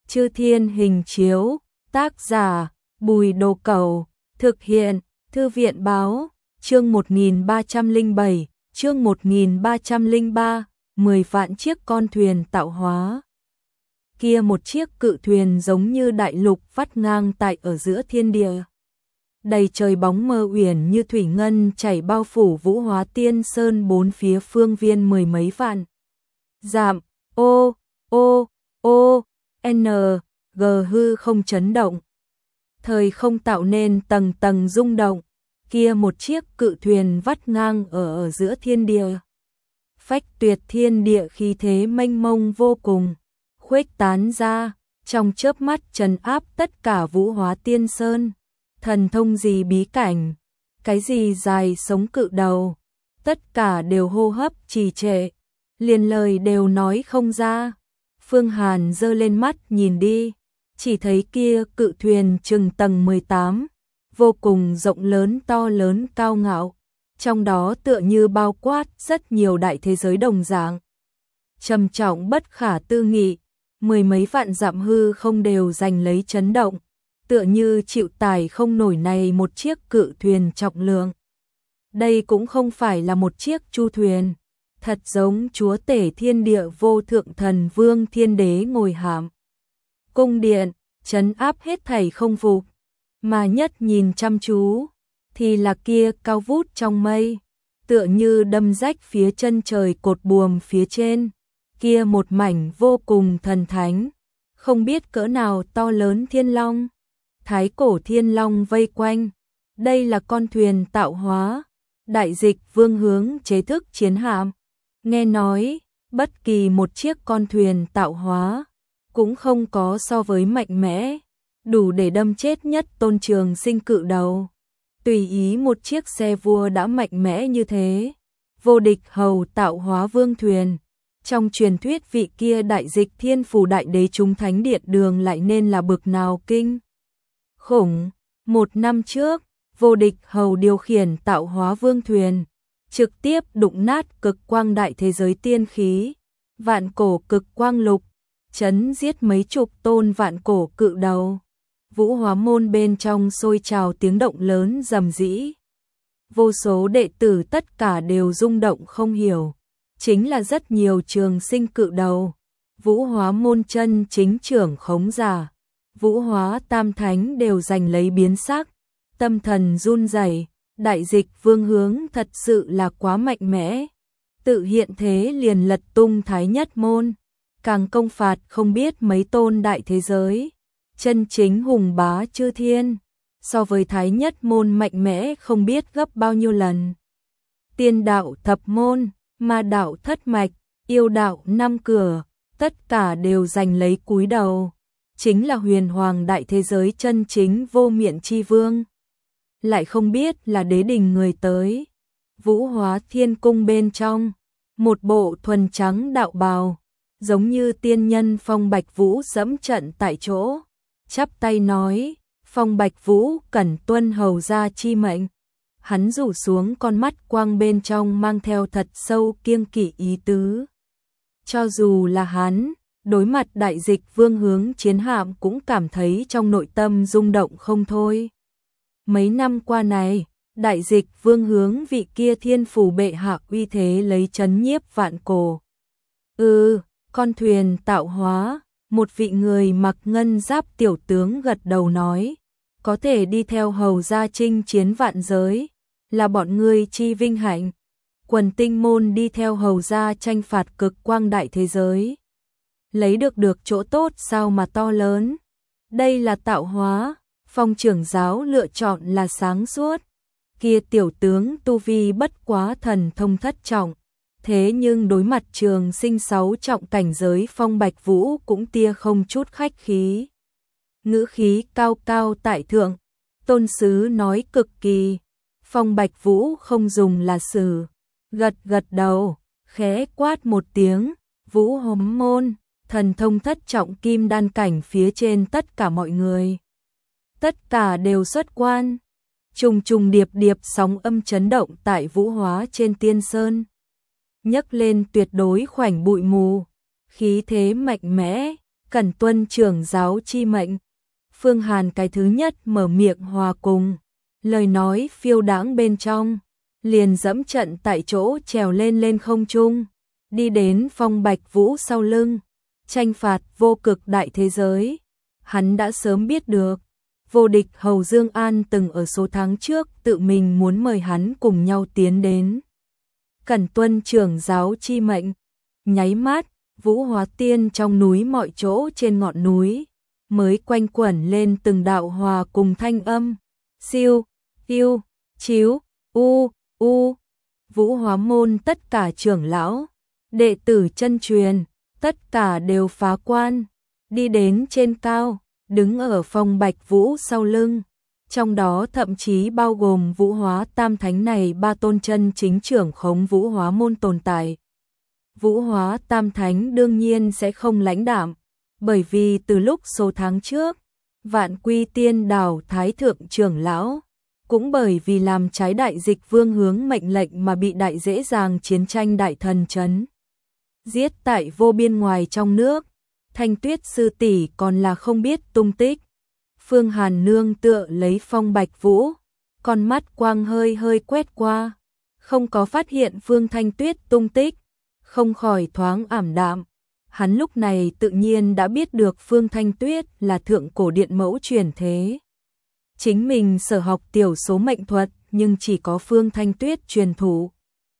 Chư Thiên Hình Chiếu, tác giả Bùi Đồ Cẩu, thực hiện Thư viện Báo, chương 1307, chương 1303, 10 vạn chiếc con thuyền tạo hóa. Kia một chiếc cự thuyền giống như đại lục vắt ngang tại ở giữa thiên địa. Đầy trời bóng mơ uyển như thủy ngân chảy bao phủ Vũ Hóa Tiên Sơn bốn phía phương viên mười mấy vạn dặm. G hư không chấn động. Thời không tạo nên tầng tầng rung động. Kia một chiếc cự thuyền vắt ngang ở giữa thiên địa. Phách tuyệt thiên địa khí thế mênh mông vô cùng, khuếch tán ra, trong chớp mắt trấn áp tất cả Vũ Hóa Tiên Sơn. Thần thông gì bí cảnh, cái gì dài sống cự đầu, tất cả đều hô hấp trì trệ, liền lời đều nói không ra. Phương Hàn giơ lên mắt nhìn đi, chỉ thấy kia cự thuyền chừng tầng 18, vô cùng rộng lớn to lớn cao ngạo, trong đó tựa như bao quát rất nhiều đại thế giới đồng dạng. Trầm trọng bất khả tư nghị, mười mấy vạn dặm hư không đều giành lấy chấn động, tựa như chịu tải không nổi này một chiếc cự thuyền trọng lượng. Đây cũng không phải là một chiếc chu thuyền, thật giống chúa tể thiên địa vô thượng thần vương thiên đế ngồi hàm cung điện, trấn áp hết thảy không phục, mà nhất nhìn chăm chú thì là kia cao vút trong mây, tựa như đâm rách phía chân trời cột buồm phía trên, kia một mảnh vô cùng thần thánh, không biết cỡ nào to lớn thiên long, thái cổ thiên long vây quanh. Đây là con thuyền tạo hóa, đại dịch vương hướng chế thức chiến hạm. Nghe nói, bất kỳ một chiếc con thuyền tạo hóa cũng không có so với mạnh mẽ, đủ để đâm chết nhất Tôn Trường Sinh cự đầu. Tùy ý một chiếc xe vua đã mạnh mẽ như thế, vô địch hầu tạo hóa vương thuyền. Trong truyền thuyết vị kia đại dịch thiên phủ đại đế chúng thánh điện đường lại nên là bực nào kinh khủng. Một năm trước, vô địch hầu điều khiển tạo hóa vương thuyền, trực tiếp đụng nát cực quang đại thế giới tiên khí, vạn cổ cực quang lục, chấn giết mấy chục tôn vạn cổ cự đầu. Vũ Hóa môn bên trong sôi trào tiếng động lớn rầm rĩ. Vô số đệ tử tất cả đều rung động không hiểu, chính là rất nhiều trường sinh cự đầu. Vũ Hóa môn chân chính trưởng khống giả, Vũ Hóa tam thánh đều giành lấy biến sắc, tâm thần run rẩy. Đại dịch vương hướng thật sự là quá mạnh mẽ, tự hiện thế liền lật tung thái nhất môn, càng công phạt không biết mấy tôn đại thế giới, chân chính hùng bá chư thiên, so với thái nhất môn mạnh mẽ không biết gấp bao nhiêu lần. Tiên đạo thập môn, ma đạo thất mạch, yêu đạo năm cửa, tất cả đều giành lấy cúi đầu, chính là huyền hoàng đại thế giới chân chính vô miện chi vương. Lại không biết là đế đình người tới. Vũ Hóa thiên cung bên trong, một bộ thuần trắng đạo bào, giống như tiên nhân Phong Bạch Vũ dẫm trận tại chỗ, chắp tay nói, Phong Bạch Vũ cần tuân hầu gia chi mệnh. Hắn rủ xuống con mắt quang bên trong mang theo thật sâu kiêng kỵ ý tứ. Cho dù là hắn, đối mặt đại dịch vương hướng chiến hạm cũng cảm thấy trong nội tâm rung động không thôi. Mấy năm qua này, đại dịch vương hướng vị kia thiên phủ bệ hạ uy thế lấy chấn nhiếp vạn cổ. Con thuyền tạo hóa, một vị người mặc ngân giáp tiểu tướng gật đầu nói, có thể đi theo hầu gia chinh chiến vạn giới, là bọn ngươi chi vinh hạnh. Quần tinh môn đi theo hầu gia tranh phạt cực quang đại thế giới, lấy được chỗ tốt sao mà to lớn. Đây là tạo hóa. Phong trưởng giáo lựa chọn là sáng suốt, kia tiểu tướng tu vi bất quá thần thông thất trọng, thế nhưng đối mặt trường sinh 6 trọng cảnh giới Phong Bạch Vũ cũng tia không chút khách khí. Ngữ khí cao cao tại thượng, tôn sứ nói cực kỳ. Phong Bạch Vũ không dùng là sử, gật đầu, khẽ quát một tiếng, Vũ Hóa môn, thần thông thất trọng kim đan cảnh phía trên tất cả mọi người. Tất cả đều xuất quan, trùng trùng điệp điệp sóng âm chấn động tại Vũ Hóa trên tiên sơn, nhấc lên tuyệt đối khoảnh bụi mù, khí thế mạnh mẽ, Cẩn tuân trưởng giáo chi mệnh. Phương Hàn cái thứ nhất mở miệng hòa cùng, lời nói phiêu đãng bên trong, liền dẫm trận tại chỗ trèo lên không trung, đi đến Phong Bạch Vũ sau lưng, tranh phạt vô cực đại thế giới. Hắn đã sớm biết được, vô địch Hầu Dương An từng ở số tháng trước tự mình muốn mời hắn cùng nhau tiến đến. Cẩn tuân trưởng giáo chi mệnh, nháy mắt, Vũ Hóa Tiên trong núi mọi chỗ trên ngọn núi mới quanh quẩn lên từng đạo hòa cùng thanh âm. Siêu, yêu, chiếu, u. Vũ Hóa môn tất cả trưởng lão, đệ tử chân truyền, tất cả đều phá quan, đi đến trên cao, đứng ở Phong Bạch Vũ sau lưng. Trong đó thậm chí bao gồm Vũ Hóa Tam Thánh này ba tôn chân chính trưởng khống Vũ Hóa môn tồn tại. Vũ Hóa Tam Thánh đương nhiên sẽ không lãnh đạm, bởi vì từ lúc số tháng trước, Vạn Quy Tiên Đảo Thái Thượng trưởng lão, cũng bởi vì làm trái Đại Dịch Vương hướng mệnh lệnh mà bị đại dễ dàng chiến tranh đại thần trấn giết tại vô biên ngoài trong nước. Thanh Tuyết sư tỷ còn là không biết tung tích. Phương Hàn nương tựa lấy Phong Bạch Vũ, con mắt quang hơi quét qua, không có phát hiện Phương Thanh Tuyết tung tích, không khỏi thoáng ảm đạm. Hắn lúc này tự nhiên đã biết được Phương Thanh Tuyết là thượng cổ điện mẫu truyền thế. Chính mình sở học tiểu số mệnh thuật nhưng chỉ có Phương Thanh Tuyết truyền thụ.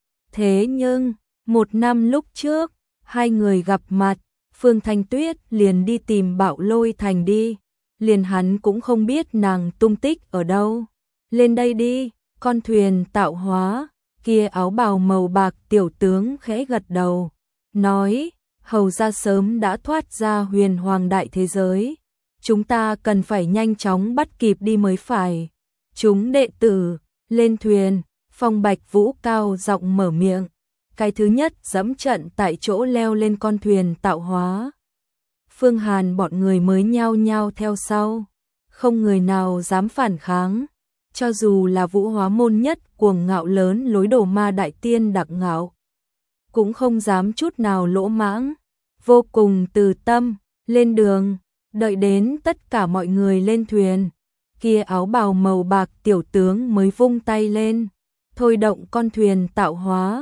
Thế nhưng, một năm lúc trước, hai người gặp mặt, Phương Thanh Tuyết liền đi tìm Bạo Lôi Thành đi, liền hắn cũng không biết nàng tung tích ở đâu. Lên đây đi, con thuyền tạo hóa, kia áo bào màu bạc tiểu tướng khẽ gật đầu, nói, hầu ra sớm đã thoát ra huyền hoàng đại thế giới. Chúng ta cần phải nhanh chóng bắt kịp đi mới phải. Chúng đệ tử, lên thuyền, Phong Bạch Vũ cao giọng mở miệng. Cái thứ nhất dẫm trận tại chỗ leo lên con thuyền tạo hóa. Phương Hàn bọn người mới nhao nhao theo sau. Không người nào dám phản kháng. Cho dù là Vũ Hóa môn nhất cuồng ngạo lớn lối đồ ma đại tiên đặc ngạo, cũng không dám chút nào lỗ mãng. Vô cùng từ tâm, lên đường. Đợi đến tất cả mọi người lên thuyền, kia áo bào màu bạc tiểu tướng mới vung tay lên, thôi động con thuyền tạo hóa.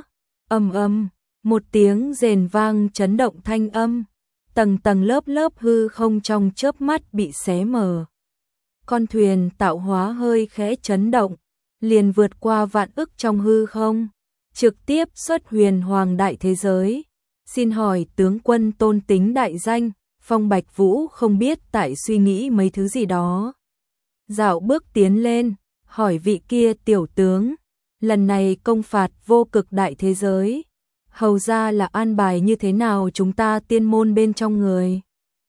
Ầm, một tiếng rền vang chấn động thanh âm, tầng tầng lớp hư không trong chớp mắt bị xé mở. Con thuyền tạo hóa hơi khẽ chấn động, liền vượt qua vạn ức trong hư không, trực tiếp xuất huyền hoàng đại thế giới. Xin hỏi tướng quân tôn tính đại danh. Phong Bạch Vũ không biết tại suy nghĩ mấy thứ gì đó. Dạo bước tiến lên, hỏi vị kia tiểu tướng, lần này công phạt vô cực đại thế giới, hầu ra là an bài như thế nào chúng ta tiên môn bên trong người?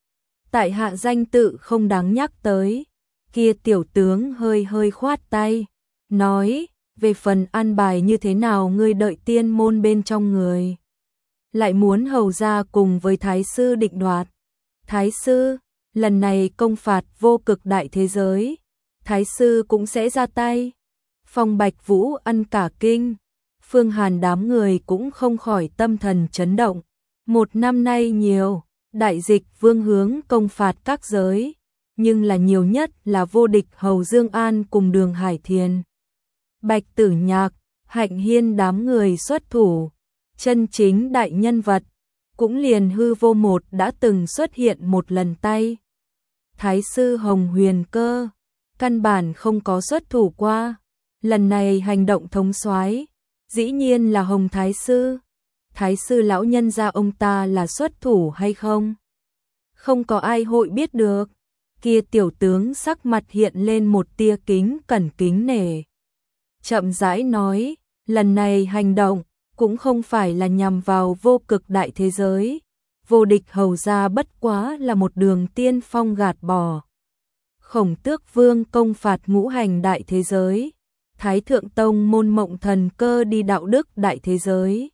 Tại hạ danh tự không đáng nhắc tới. Kia tiểu tướng hơi khoát tay, nói, về phần an bài như thế nào ngươi đợi tiên môn bên trong người. Lại muốn hầu ra cùng với thái sư định đoạt. Thái sư, lần này công phạt vô cực đại thế giới, thái sư cũng sẽ ra tay. Phong Bạch Vũ ăn cả kinh, Phương Hàn đám người cũng không khỏi tâm thần chấn động. Một năm nay nhiều, Đại Dịch Vương hướng công phạt các giới, nhưng là nhiều nhất là vô địch Hầu Dương An cùng Đường Hải Thiền, Bạch Tử Nhạc, Hạnh Hiên đám người xuất thủ, chân chính đại nhân vật. Cũng liền hư vô một đã từng xuất hiện một lần tay. Thái sư Hồng Huyền Cơ, căn bản không có xuất thủ qua. Lần này hành động thống soái, dĩ nhiên là Hồng Thái sư. Thái sư lão nhân gia ông ta là xuất thủ hay không? Không có ai hội biết được. Kia tiểu tướng sắc mặt hiện lên một tia cẩn kính nể. Chậm rãi nói, lần này hành động cũng không phải là nhằm vào vô cực đại thế giới. Vô địch hầu ra bất quá là một đường tiên phong gạt bỏ. Khổng Tước Vương công phạt ngũ hành đại thế giới. Thái Thượng Tông môn Mộng Thần Cơ đi đạo đức đại thế giới.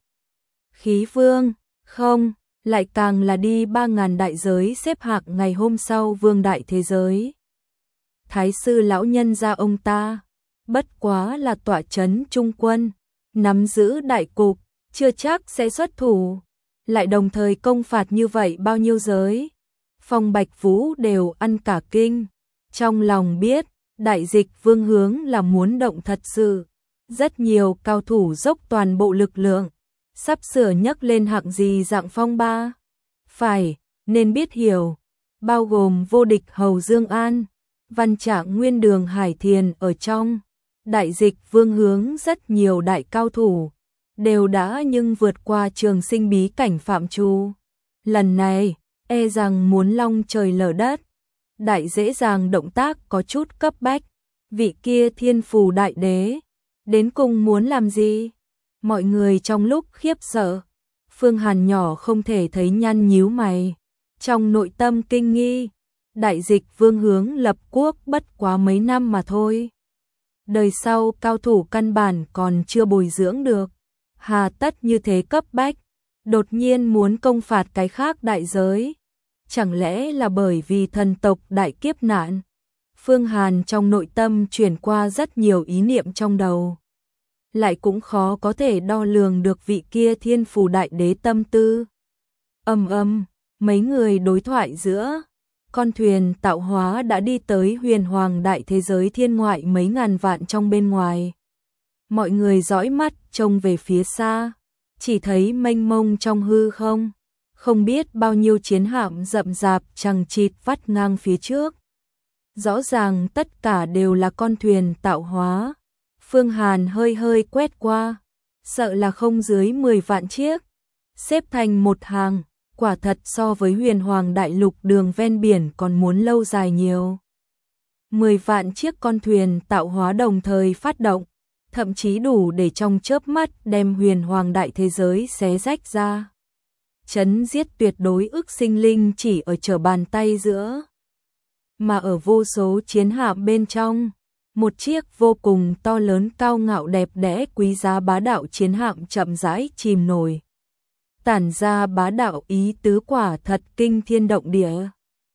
Khí Vương, không, lại càng là đi 3.000 đại giới xếp hạng ngày hôm sau vương đại thế giới. Thái sư lão nhân gia ông ta, bất quá là tọa trấn trung quân, nắm giữ đại cục, chưa chắc sẽ xuất thủ, lại đồng thời công phạt như vậy bao nhiêu giới. Phong Bạch Vũ đều ăn cả kinh. Trong lòng biết, Đại Dịch Vương hướng là muốn động thật sự. Rất nhiều cao thủ dốc toàn bộ lực lượng, sắp sửa nhấc lên hạng gì dạng phong ba. Phải, nên biết hiểu, bao gồm vô địch Hầu Dương An, Văn Trạng Nguyên Đường Hải Thiền ở trong. Đại Dịch Vương hướng rất nhiều đại cao thủ, đều đã nhưng vượt qua trường sinh bí cảnh phạm trù. Lần này, e rằng muốn long trời lở đất. Đại dễ dàng động tác có chút cấp bách. Vị kia Thiên Phù Đại Đế, đến cùng muốn làm gì? Mọi người trong lúc khiếp sợ, Phương Hàn nhỏ không thể thấy nhăn nhíu mày. Trong nội tâm kinh nghi, Đại Dịch Vương hướng lập quốc bất quá mấy năm mà thôi. Đời sau cao thủ căn bản còn chưa bồi dưỡng được. Hà tất như thế cấp bách, đột nhiên muốn công phạt cái khác đại giới. Chẳng lẽ là bởi vì thần tộc đại kiếp nạn? Phương Hàn trong nội tâm chuyển qua rất nhiều ý niệm trong đầu. Lại cũng khó có thể đo lường được vị kia Thiên Phù Đại Đế tâm tư. Mấy người đối thoại giữa. Con thuyền tạo hóa đã đi tới huyền hoàng đại thế giới thiên ngoại mấy ngàn vạn trong bên ngoài. Mọi người dõi mắt trông về phía xa, chỉ thấy mênh mông trong hư không. Không biết bao nhiêu chiến hạm rậm rạp chằng chịt vắt ngang phía trước. Rõ ràng tất cả đều là con thuyền tạo hóa. Phương Hàn hơi hơi quét qua, sợ là không dưới 10 vạn chiếc, xếp thành một hàng, quả thật so với huyền hoàng đại lục đường ven biển còn muốn lâu dài nhiều. 10 vạn chiếc con thuyền tạo hóa đồng thời phát động, thậm chí đủ để trong chớp mắt đem huyền hoàng đại thế giới xé rách ra. Chấn giết tuyệt đối ức sinh linh chỉ ở trở bàn tay giữa. Mà ở vô số chiến hạm bên trong, một chiếc vô cùng to lớn cao ngạo đẹp đẽ quý giá bá đạo chiến hạm chậm rãi chìm nổi. Tản ra bá đạo ý tứ quả thật kinh thiên động địa.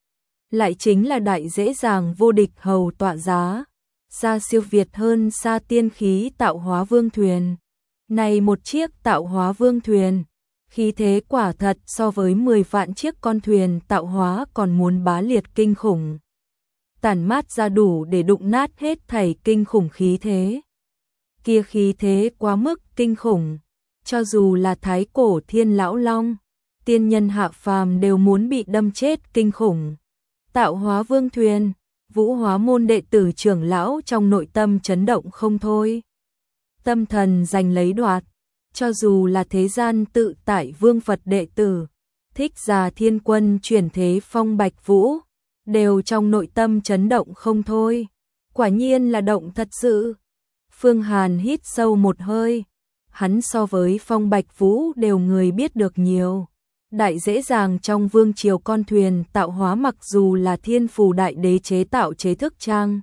Lại chính là đại dễ dàng vô địch hầu tọa giá, xa siêu việt hơn xa tiên khí tạo hóa vương thuyền. Này một chiếc tạo hóa vương thuyền, khí thế quả thật so với 10 vạn chiếc con thuyền tạo hóa còn muốn bá liệt kinh khủng. Tản mát ra đủ để đụng nát hết thảy kinh khủng khí thế. Kia khí thế quá mức kinh khủng, cho dù là thái cổ thiên lão long, tiên nhân hạ phàm đều muốn bị đâm chết kinh khủng. Tạo hóa vương thuyền, Vũ Hóa môn đệ tử trưởng lão trong nội tâm chấn động không thôi. Tâm thần giành lấy đoạt, cho dù là thế gian tự tại vương Phật đệ tử, Thích Già Thiên Quân chuyển thế Phong Bạch Vũ, đều trong nội tâm chấn động không thôi. Quả nhiên là động thật sự. Phương Hàn hít sâu một hơi. Hắn so với Phong Bạch Vũ đều người biết được nhiều. Đại dễ dàng trong vương triều con thuyền tạo hóa mặc dù là Thiên Phù Đại Đế chế tạo chế thức trang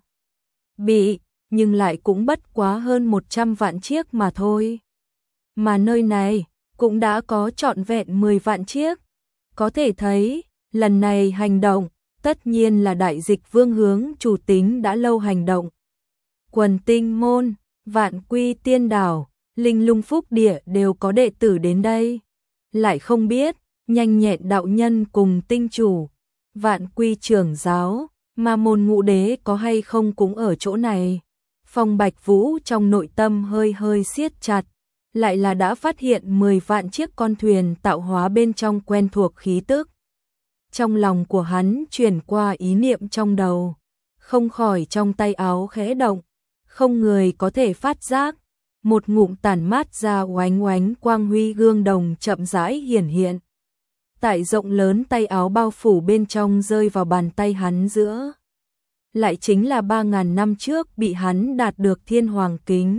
bị, nhưng lại cũng bất quá hơn 100 vạn chiếc mà thôi. Mà nơi này cũng đã có trọn vẹn 10 vạn chiếc. Có thể thấy, lần này hành động tất nhiên là Đại Dịch Vương hướng chủ tính đã lâu hành động. Quần Tinh Môn, Vạn Quy Tiên Đảo, Linh Lung Phúc Địa đều có đệ tử đến đây. Lại không biết, Nhanh Nhẹn đạo nhân cùng Tinh Chủ, Vạn Quy trưởng giáo, Ma Môn Ngũ Đế có hay không cũng ở chỗ này. Phong Bạch Vũ trong nội tâm hơi hơi siết chặt, lại là đã phát hiện 10 vạn chiếc con thuyền tạo hóa bên trong quen thuộc khí tức. Trong lòng của hắn chuyển qua ý niệm trong đầu, không khỏi trong tay áo khẽ động, không người có thể phát giác, một ngụm tản mát ra oánh oánh quang huy gương đồng chậm rãi hiển hiện. Tại rộng lớn tay áo bao phủ bên trong rơi vào bàn tay hắn giữa. Lại chính là 3.000 năm trước bị hắn đạt được thiên hoàng kính.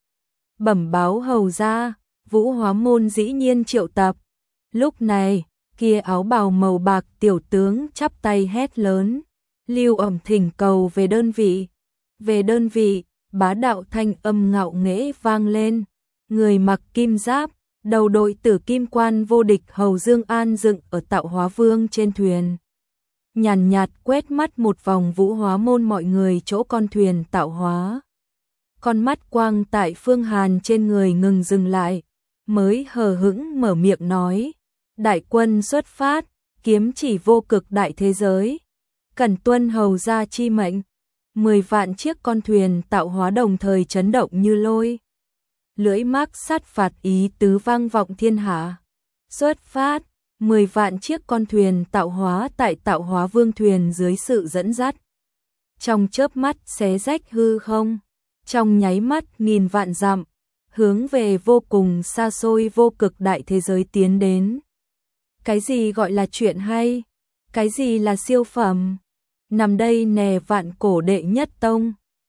Bẩm báo hầu ra, Vũ Hóa môn dĩ nhiên triệu tập. Lúc này, kia áo bào màu bạc tiểu tướng chắp tay hét lớn, Lưu Ẩm thỉnh cầu về đơn vị. Về đơn vị, bá đạo thanh âm ngạo nghễ vang lên, người mặc kim giáp, đầu đội tử kim quan vô địch Hầu Dương An dựng ở tạo hóa vương trên thuyền. Nhàn nhạt quét mắt một vòng Vũ Hóa môn mọi người chỗ con thuyền tạo hóa. Con mắt quang tại Phương Hàn trên người ngừng dừng lại, mới hờ hững mở miệng nói, đại quân xuất phát, kiếm chỉ vô cực đại thế giới, cần tuân hầu gia chi mệnh. 10 vạn chiếc con thuyền tạo hóa đồng thời chấn động như lôi. Lưỡi mác sát phạt ý tứ vang vọng thiên hạ. Xuất phát, 10 vạn chiếc con thuyền tạo hóa tại tạo hóa vương thuyền dưới sự dẫn dắt. Trong chớp mắt xé rách hư không, trong nháy mắt nghìn vạn dặm, hướng về vô cùng xa xôi vô cực đại thế giới tiến đến. Cái gì gọi là chuyện hay? Cái gì là siêu phẩm? Nằm đây nè vạn cổ đệ nhất tông.